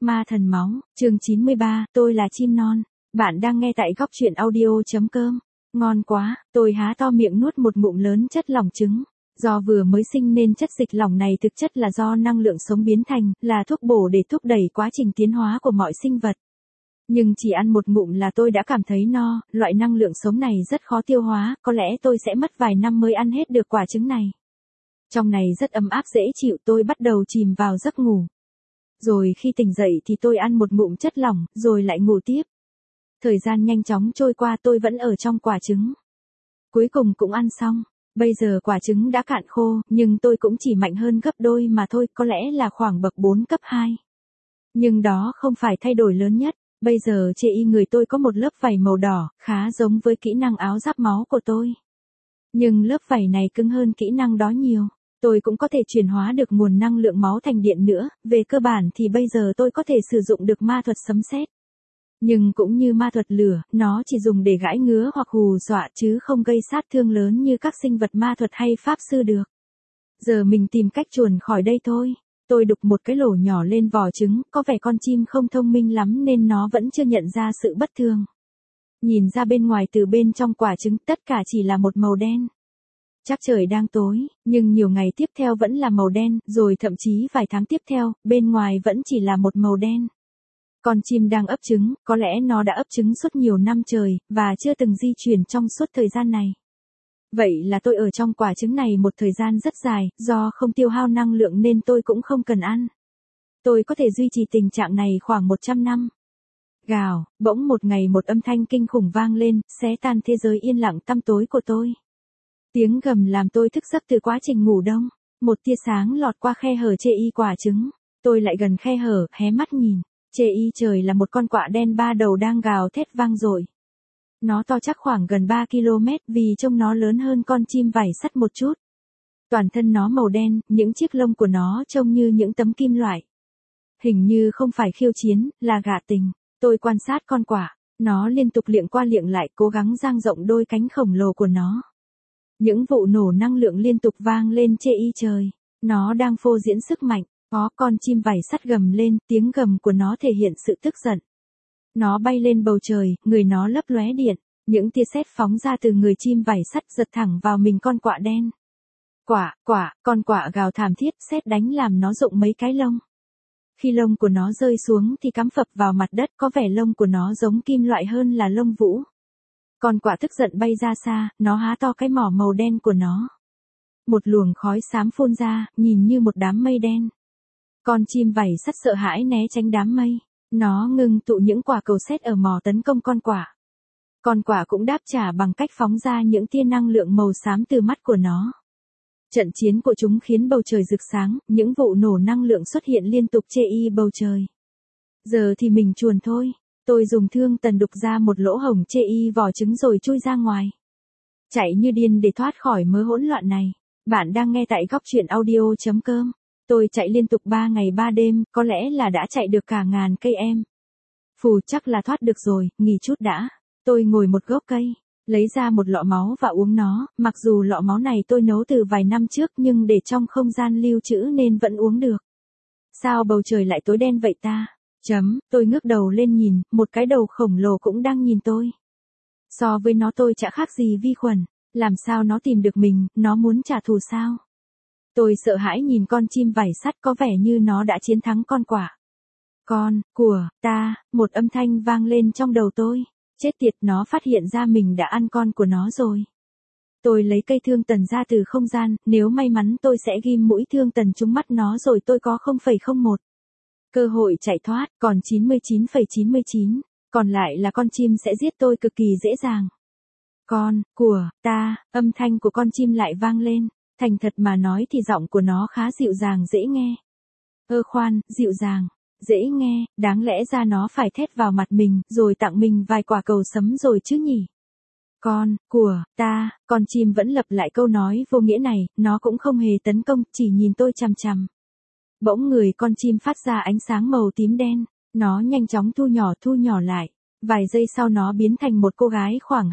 Ma thần máu, chương 93, tôi là chim non. Bạn đang nghe tại góc truyện audio.com. Ngon quá, tôi há to miệng nuốt một ngụm lớn chất lỏng trứng. Do vừa mới sinh nên chất dịch lỏng này thực chất là do năng lượng sống biến thành, là thuốc bổ để thúc đẩy quá trình tiến hóa của mọi sinh vật. Nhưng chỉ ăn một ngụm là tôi đã cảm thấy no, loại năng lượng sống này rất khó tiêu hóa, có lẽ tôi sẽ mất vài năm mới ăn hết được quả trứng này. Trong này rất ấm áp dễ chịu, tôi bắt đầu chìm vào giấc ngủ. Rồi khi tỉnh dậy thì tôi ăn một ngụm chất lỏng, rồi lại ngủ tiếp. Thời gian nhanh chóng trôi qua, tôi vẫn ở trong quả trứng. Cuối cùng cũng ăn xong. Bây giờ quả trứng đã cạn khô, nhưng tôi cũng chỉ mạnh hơn gấp đôi mà thôi, có lẽ là khoảng bậc 4 cấp 2. Nhưng đó không phải thay đổi lớn nhất. Bây giờ trên y người tôi có một lớp vảy màu đỏ, khá giống với kỹ năng áo giáp máu của tôi. Nhưng lớp vảy này cứng hơn kỹ năng đó nhiều. Tôi cũng có thể chuyển hóa được nguồn năng lượng máu thành điện nữa, về cơ bản thì bây giờ tôi có thể sử dụng được ma thuật sấm sét. Nhưng cũng như ma thuật lửa, nó chỉ dùng để gãi ngứa hoặc hù dọa chứ không gây sát thương lớn như các sinh vật ma thuật hay pháp sư được. Giờ mình tìm cách chuồn khỏi đây thôi. Tôi đục một cái lỗ nhỏ lên vỏ trứng, có vẻ con chim không thông minh lắm nên nó vẫn chưa nhận ra sự bất thường. Nhìn ra bên ngoài từ bên trong quả trứng tất cả chỉ là một màu đen. Chắc trời đang tối, nhưng nhiều ngày tiếp theo vẫn là màu đen, rồi thậm chí vài tháng tiếp theo, bên ngoài vẫn chỉ là một màu đen. Con chim đang ấp trứng, có lẽ nó đã ấp trứng suốt nhiều năm trời, và chưa từng di chuyển trong suốt thời gian này. Vậy là tôi ở trong quả trứng này một thời gian rất dài, do không tiêu hao năng lượng nên tôi cũng không cần ăn. Tôi có thể duy trì tình trạng này khoảng 100 năm. Gào, bỗng một ngày một âm thanh kinh khủng vang lên, xé tan thế giới yên lặng tăm tối của tôi. Tiếng gầm làm tôi thức giấc từ quá trình ngủ đông. Một tia sáng lọt qua khe hở chê y quả trứng. Tôi lại gần khe hở, hé mắt nhìn. Chê y trời là một con quạ đen ba đầu đang gào thét vang dội. Nó to chắc khoảng gần 3 km vì trông nó lớn hơn con chim vảy sắt một chút. Toàn thân nó màu đen, những chiếc lông của nó trông như những tấm kim loại. Hình như không phải khiêu chiến, là gạ tình. Tôi quan sát con quạ. Nó liên tục liệng qua liệng lại cố gắng dang rộng đôi cánh khổng lồ của nó. Những vụ nổ năng lượng liên tục vang lên chê y trời. Nó đang phô diễn sức mạnh. Có con chim vảy sắt gầm lên, tiếng gầm của nó thể hiện sự tức giận. Nó bay lên bầu trời, người nó lấp lóe điện. Những tia sét phóng ra từ người chim vảy sắt giật thẳng vào mình con quạ đen. Con quạ gào thảm thiết, sét đánh làm nó rụng mấy cái lông. Khi lông của nó rơi xuống thì cắm phập vào mặt đất, có vẻ lông của nó giống kim loại hơn là lông vũ. Con quạ tức giận bay ra xa, nó há to cái mỏ màu đen của nó. Một luồng khói xám phun ra, nhìn như một đám mây đen. Con chim vảy sắt sợ hãi né tránh đám mây. Nó ngưng tụ những quả cầu sét ở mỏ tấn công con quạ. Con quạ cũng đáp trả bằng cách phóng ra những tia năng lượng màu xám từ mắt của nó. Trận chiến của chúng khiến bầu trời rực sáng, những vụ nổ năng lượng xuất hiện liên tục chê y bầu trời. Giờ thì mình chuồn thôi. Tôi dùng thương tần đục ra một lỗ hổng chê y vỏ trứng rồi chui ra ngoài. Chạy như điên để thoát khỏi mớ hỗn loạn này. Bạn đang nghe tại góc truyện audio.com. Tôi chạy liên tục 3 ngày 3 đêm, có lẽ là đã chạy được cả ngàn cây em. Phù chắc là thoát được rồi, nghỉ chút đã. Tôi ngồi một gốc cây, lấy ra một lọ máu và uống nó, mặc dù lọ máu này tôi nấu từ vài năm trước nhưng để trong không gian lưu trữ nên vẫn uống được. Sao bầu trời lại tối đen vậy ta? Tôi ngước đầu lên nhìn, một cái đầu khổng lồ cũng đang nhìn tôi. So với nó tôi chả khác gì vi khuẩn, làm sao nó tìm được mình, nó muốn trả thù sao? Tôi sợ hãi nhìn con chim vảy sắt có vẻ như nó đã chiến thắng con quạ. Con, của, ta, một âm thanh vang lên trong đầu tôi. Chết tiệt, nó phát hiện ra mình đã ăn con của nó rồi. Tôi lấy cây thương tần ra từ không gian, nếu may mắn tôi sẽ ghim mũi thương tần trúng mắt nó rồi tôi có 0,01. Cơ hội chạy thoát, còn 99,99. Còn lại là con chim sẽ giết tôi cực kỳ dễ dàng. Con, của, ta, âm thanh của con chim lại vang lên. Thành thật mà nói thì giọng của nó khá dịu dàng dễ nghe. Khoan, dịu dàng, dễ nghe, đáng lẽ ra nó phải thét vào mặt mình, rồi tặng mình vài quả cầu sấm rồi chứ nhỉ? Con, của, ta, con chim vẫn lặp lại câu nói vô nghĩa này, nó cũng không hề tấn công, chỉ nhìn tôi chằm chằm. Bỗng người con chim phát ra ánh sáng màu tím đen, nó nhanh chóng thu nhỏ lại. Vài giây sau nó biến thành một cô gái khoảng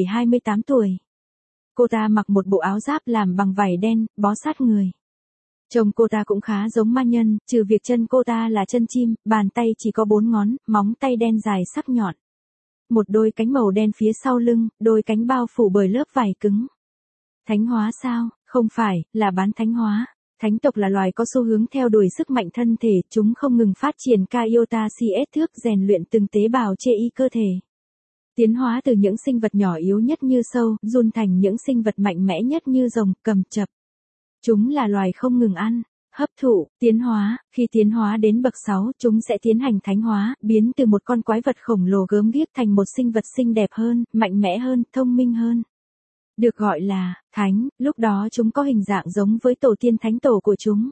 27-28 tuổi. Cô ta mặc một bộ áo giáp làm bằng vải đen, bó sát người. Trông cô ta cũng khá giống ma nhân, trừ việc chân cô ta là chân chim, bàn tay chỉ có 4 ngón, móng tay đen dài sắc nhọn. Một đôi cánh màu đen phía sau lưng, đôi cánh bao phủ bởi lớp vảy cứng. Thánh hóa sao? Không phải, là bán thánh hóa. Thánh tộc là loài có xu hướng theo đuổi sức mạnh thân thể, chúng không ngừng phát triển Kaiota CS thước rèn luyện từng tế bào chê y cơ thể. Tiến hóa từ những sinh vật nhỏ yếu nhất như sâu, giun thành những sinh vật mạnh mẽ nhất như rồng, cầm chập. Chúng là loài không ngừng ăn, hấp thụ, tiến hóa, khi tiến hóa đến bậc 6, chúng sẽ tiến hành thánh hóa, biến từ một con quái vật khổng lồ gớm ghiếc thành một sinh vật xinh đẹp hơn, mạnh mẽ hơn, thông minh hơn. Được gọi là thánh, lúc đó chúng có hình dạng giống với tổ tiên thánh tổ của chúng.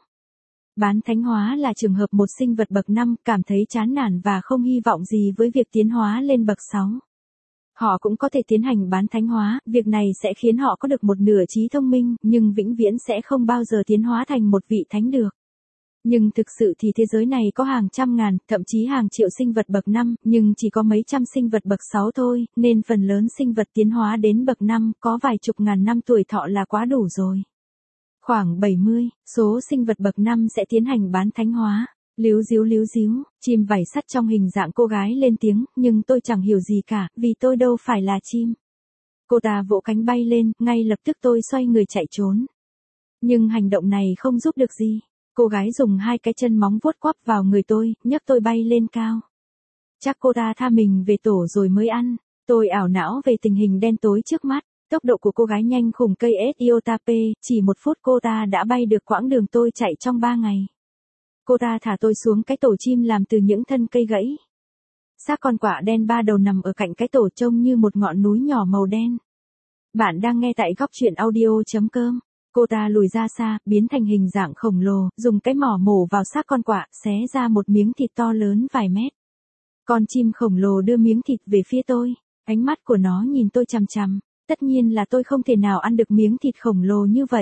Bán thánh hóa là trường hợp một sinh vật bậc 5 cảm thấy chán nản và không hy vọng gì với việc tiến hóa lên bậc 6. Họ cũng có thể tiến hành bán thánh hóa, việc này sẽ khiến họ có được một nửa trí thông minh, nhưng vĩnh viễn sẽ không bao giờ tiến hóa thành một vị thánh được. Nhưng thực sự thì thế giới này có hàng trăm ngàn, thậm chí hàng triệu sinh vật bậc 5, nhưng chỉ có mấy trăm sinh vật bậc 6 thôi, nên phần lớn sinh vật tiến hóa đến bậc 5 có vài chục ngàn năm tuổi thọ là quá đủ rồi. Khoảng 70, số sinh vật bậc 5 sẽ tiến hành bán thánh hóa. Líu díu, chim vảy sắt trong hình dạng cô gái lên tiếng, nhưng tôi chẳng hiểu gì cả, vì tôi đâu phải là chim. Cô ta vỗ cánh bay lên, ngay lập tức tôi xoay người chạy trốn. Nhưng hành động này không giúp được gì. Cô gái dùng 2 cái chân móng vuốt quắp vào người tôi, nhấc tôi bay lên cao. Chắc cô ta tha mình về tổ rồi mới ăn. Tôi ảo não về tình hình đen tối trước mắt. Tốc độ của cô gái nhanh khủng cây Etiotape, chỉ 1 phút cô ta đã bay được quãng đường tôi chạy trong 3 ngày. Cô ta thả tôi xuống cái tổ chim làm từ những thân cây gãy. Xác con quạ đen 3 đầu nằm ở cạnh cái tổ trông như một ngọn núi nhỏ màu đen. Bạn đang nghe tại góc truyện audio.com. Cô ta lùi ra xa, biến thành hình dạng khổng lồ, dùng cái mỏ mổ vào xác con quạ, xé ra một miếng thịt to lớn vài mét. Con chim khổng lồ đưa miếng thịt về phía tôi, ánh mắt của nó nhìn tôi chằm chằm, tất nhiên là tôi không thể nào ăn được miếng thịt khổng lồ như vậy.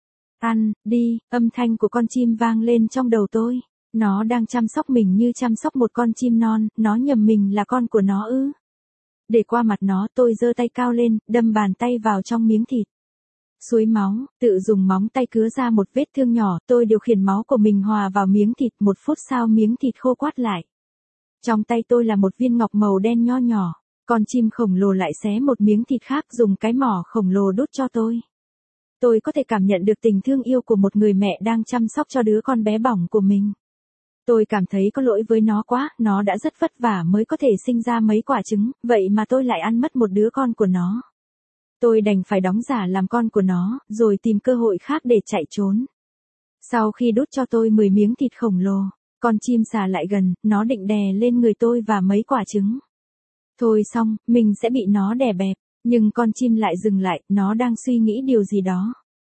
Ăn, đi, âm thanh của con chim vang lên trong đầu tôi. Nó đang chăm sóc mình như chăm sóc một con chim non, nó nhầm mình là con của nó ư. Để qua mặt nó tôi giơ tay cao lên, đâm bàn tay vào trong miếng thịt. Suối máu, tự dùng móng tay cứa ra một vết thương nhỏ, tôi điều khiển máu của mình hòa vào miếng thịt, 1 phút sau miếng thịt khô quắt lại. Trong tay tôi là một viên ngọc màu đen nho nhỏ, con chim khổng lồ lại xé một miếng thịt khác dùng cái mỏ khổng lồ đút cho tôi. Tôi có thể cảm nhận được tình thương yêu của một người mẹ đang chăm sóc cho đứa con bé bỏng của mình. Tôi cảm thấy có lỗi với nó quá, nó đã rất vất vả mới có thể sinh ra mấy quả trứng, vậy mà tôi lại ăn mất một đứa con của nó. Tôi đành phải đóng giả làm con của nó, rồi tìm cơ hội khác để chạy trốn. Sau khi đút cho tôi 10 miếng thịt khổng lồ, con chim sà lại gần, nó định đè lên người tôi và mấy quả trứng. Thôi xong, mình sẽ bị nó đè bẹp, nhưng con chim lại dừng lại, nó đang suy nghĩ điều gì đó.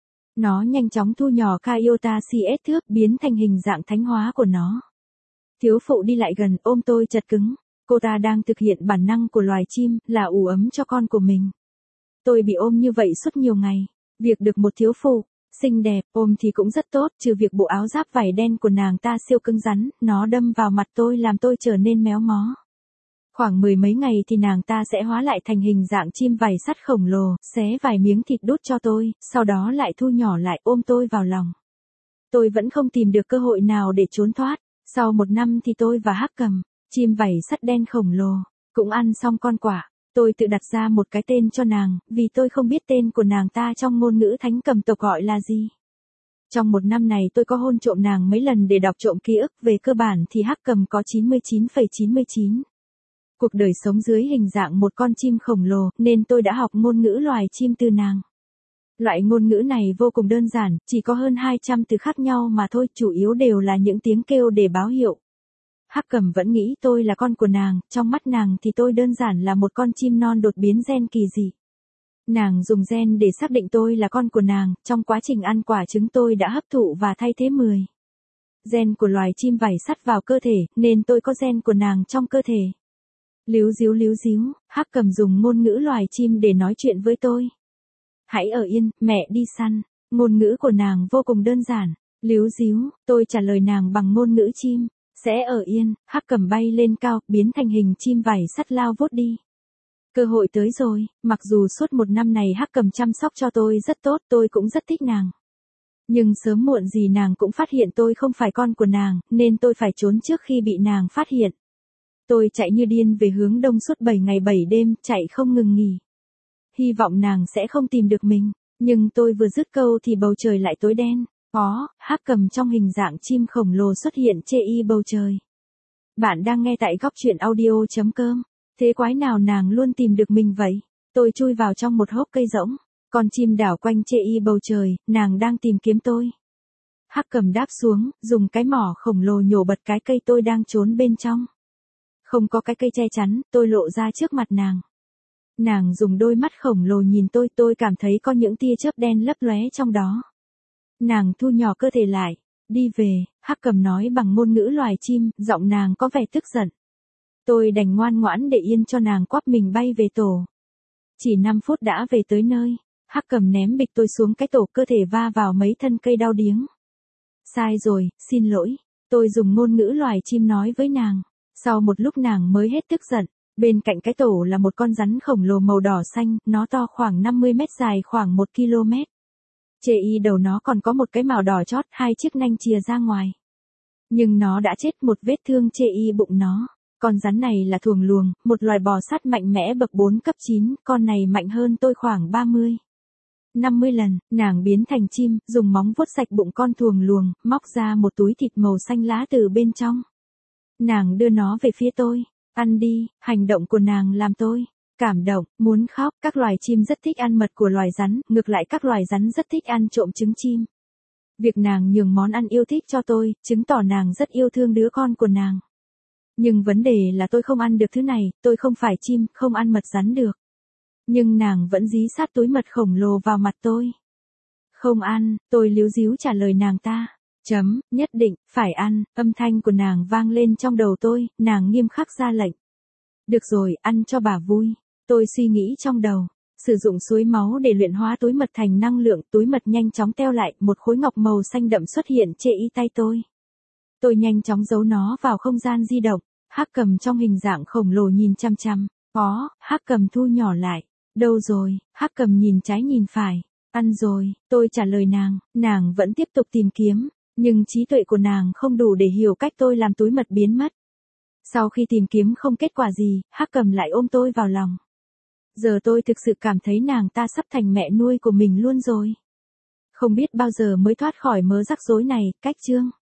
Nó nhanh chóng thu nhỏ Kaiota CS thước biến thành hình dạng thánh hóa của nó. Thiếu phụ đi lại gần ôm tôi chặt cứng. Cô ta đang thực hiện bản năng của loài chim là ủ ấm cho con của mình. Tôi bị ôm như vậy suốt nhiều ngày. Việc được một thiếu phụ xinh đẹp ôm thì cũng rất tốt, trừ việc bộ áo giáp vải đen của nàng ta siêu cứng rắn, nó đâm vào mặt tôi làm tôi trở nên méo mó. Khoảng 10 mấy ngày thì nàng ta sẽ hóa lại thành hình dạng chim vảy sắt khổng lồ, xé vài miếng thịt đút cho tôi, sau đó lại thu nhỏ lại ôm tôi vào lòng. Tôi vẫn không tìm được cơ hội nào để trốn thoát. Sau 1 năm thì tôi và Hắc Cầm, chim vảy sắt đen khổng lồ, cũng ăn xong con quạ. Tôi tự đặt ra một cái tên cho nàng, vì tôi không biết tên của nàng ta trong ngôn ngữ thánh cầm tộc gọi là gì. Trong 1 năm này tôi có hôn trộm nàng mấy lần để đọc trộm ký ức, về cơ bản thì Hắc Cầm có 99,99. Cuộc đời sống dưới hình dạng một con chim khổng lồ, nên tôi đã học ngôn ngữ loài chim từ nàng. Loại ngôn ngữ này vô cùng đơn giản, chỉ có hơn 200 từ khác nhau mà thôi, chủ yếu đều là những tiếng kêu để báo hiệu. Hắc Cầm vẫn nghĩ tôi là con của nàng, trong mắt nàng thì tôi đơn giản là một con chim non đột biến gen kỳ dị. Nàng dùng gen để xác định tôi là con của nàng, trong quá trình ăn quả trứng tôi đã hấp thụ và thay thế 10 gen của loài chim vảy sắt vào cơ thể, nên tôi có gen của nàng trong cơ thể. Líu díu, Hắc Cầm dùng ngôn ngữ loài chim để nói chuyện với tôi. Hãy ở yên, mẹ đi săn. Ngôn ngữ của nàng vô cùng đơn giản. Líu díu, tôi trả lời nàng bằng ngôn ngữ chim. Sẽ ở yên, Hắc Cầm bay lên cao, biến thành hình chim vảy sắt lao vút đi. Cơ hội tới rồi, mặc dù suốt 1 năm này Hắc Cầm chăm sóc cho tôi rất tốt, tôi cũng rất thích nàng. Nhưng sớm muộn gì nàng cũng phát hiện tôi không phải con của nàng, nên tôi phải trốn trước khi bị nàng phát hiện. Tôi chạy như điên về hướng đông suốt 7 ngày 7 đêm, chạy không ngừng nghỉ. Hy vọng nàng sẽ không tìm được mình, nhưng tôi vừa dứt câu thì bầu trời lại tối đen. Có, hắc cầm trong hình dạng chim khổng lồ xuất hiện chê y bầu trời. Bạn đang nghe tại góc truyện audio.com. Thế quái nào nàng luôn tìm được mình vậy? Tôi chui vào trong một hốc cây rỗng. Con chim đảo quanh chê y bầu trời, nàng đang tìm kiếm tôi. Hắc cầm đáp xuống, dùng cái mỏ khổng lồ nhổ bật cái cây tôi đang trốn bên trong. Không có cái cây che chắn, tôi lộ ra trước mặt nàng. Nàng dùng đôi mắt khổng lồ nhìn tôi cảm thấy có những tia chớp đen lấp lóe trong đó. Nàng thu nhỏ cơ thể lại. Đi về, hắc cầm nói bằng ngôn ngữ loài chim, giọng nàng có vẻ tức giận. Tôi đành ngoan ngoãn để yên cho nàng quắp mình bay về tổ. Chỉ 5 phút đã về tới nơi, hắc cầm ném bịch tôi xuống cái tổ, cơ thể va vào mấy thân cây đau điếng. Sai rồi, xin lỗi, tôi dùng ngôn ngữ loài chim nói với nàng. Sau một lúc nàng mới hết tức giận. Bên cạnh cái tổ là một con rắn khổng lồ màu đỏ xanh, nó to khoảng 50 mét, dài khoảng 1 km. Chê y đầu nó còn có một cái mào đỏ chót, 2 chiếc nanh chìa ra ngoài. Nhưng nó đã chết, một vết thương chê y bụng nó. Con rắn này là thuồng luồng, một loài bò sát mạnh mẽ bậc 4 cấp 9, con này mạnh hơn tôi khoảng 50 lần. Nàng biến thành chim, dùng móng vuốt sạch bụng con thuồng luồng, móc ra một túi thịt màu xanh lá từ bên trong. Nàng đưa nó về phía tôi. Ăn đi, hành động của nàng làm tôi cảm động, muốn khóc. Các loài chim rất thích ăn mật của loài rắn, ngược lại các loài rắn rất thích ăn trộm trứng chim. Việc nàng nhường món ăn yêu thích cho tôi, chứng tỏ nàng rất yêu thương đứa con của nàng. Nhưng vấn đề là tôi không ăn được thứ này, tôi không phải chim, không ăn mật rắn được. Nhưng nàng vẫn dí sát túi mật khổng lồ vào mặt tôi. Không ăn, tôi líu díu trả lời nàng ta. Nhất định, phải ăn, âm thanh của nàng vang lên trong đầu tôi, nàng nghiêm khắc ra lệnh. Được rồi, ăn cho bà vui. Tôi suy nghĩ trong đầu, sử dụng suối máu để luyện hóa túi mật thành năng lượng, túi mật nhanh chóng teo lại, một khối ngọc màu xanh đậm xuất hiện chê y tay tôi. Tôi nhanh chóng giấu nó vào không gian di động, hắc cầm trong hình dạng khổng lồ nhìn chăm chăm. Có, hắc cầm thu nhỏ lại. Đâu rồi, hắc cầm nhìn trái nhìn phải. Ăn rồi, tôi trả lời nàng vẫn tiếp tục tìm kiếm. Nhưng trí tuệ của nàng không đủ để hiểu cách tôi làm túi mật biến mất. Sau khi tìm kiếm không kết quả gì, hắc cầm lại ôm tôi vào lòng. Giờ tôi thực sự cảm thấy nàng ta sắp thành mẹ nuôi của mình luôn rồi. Không biết bao giờ mới thoát khỏi mớ rắc rối này. Cách chương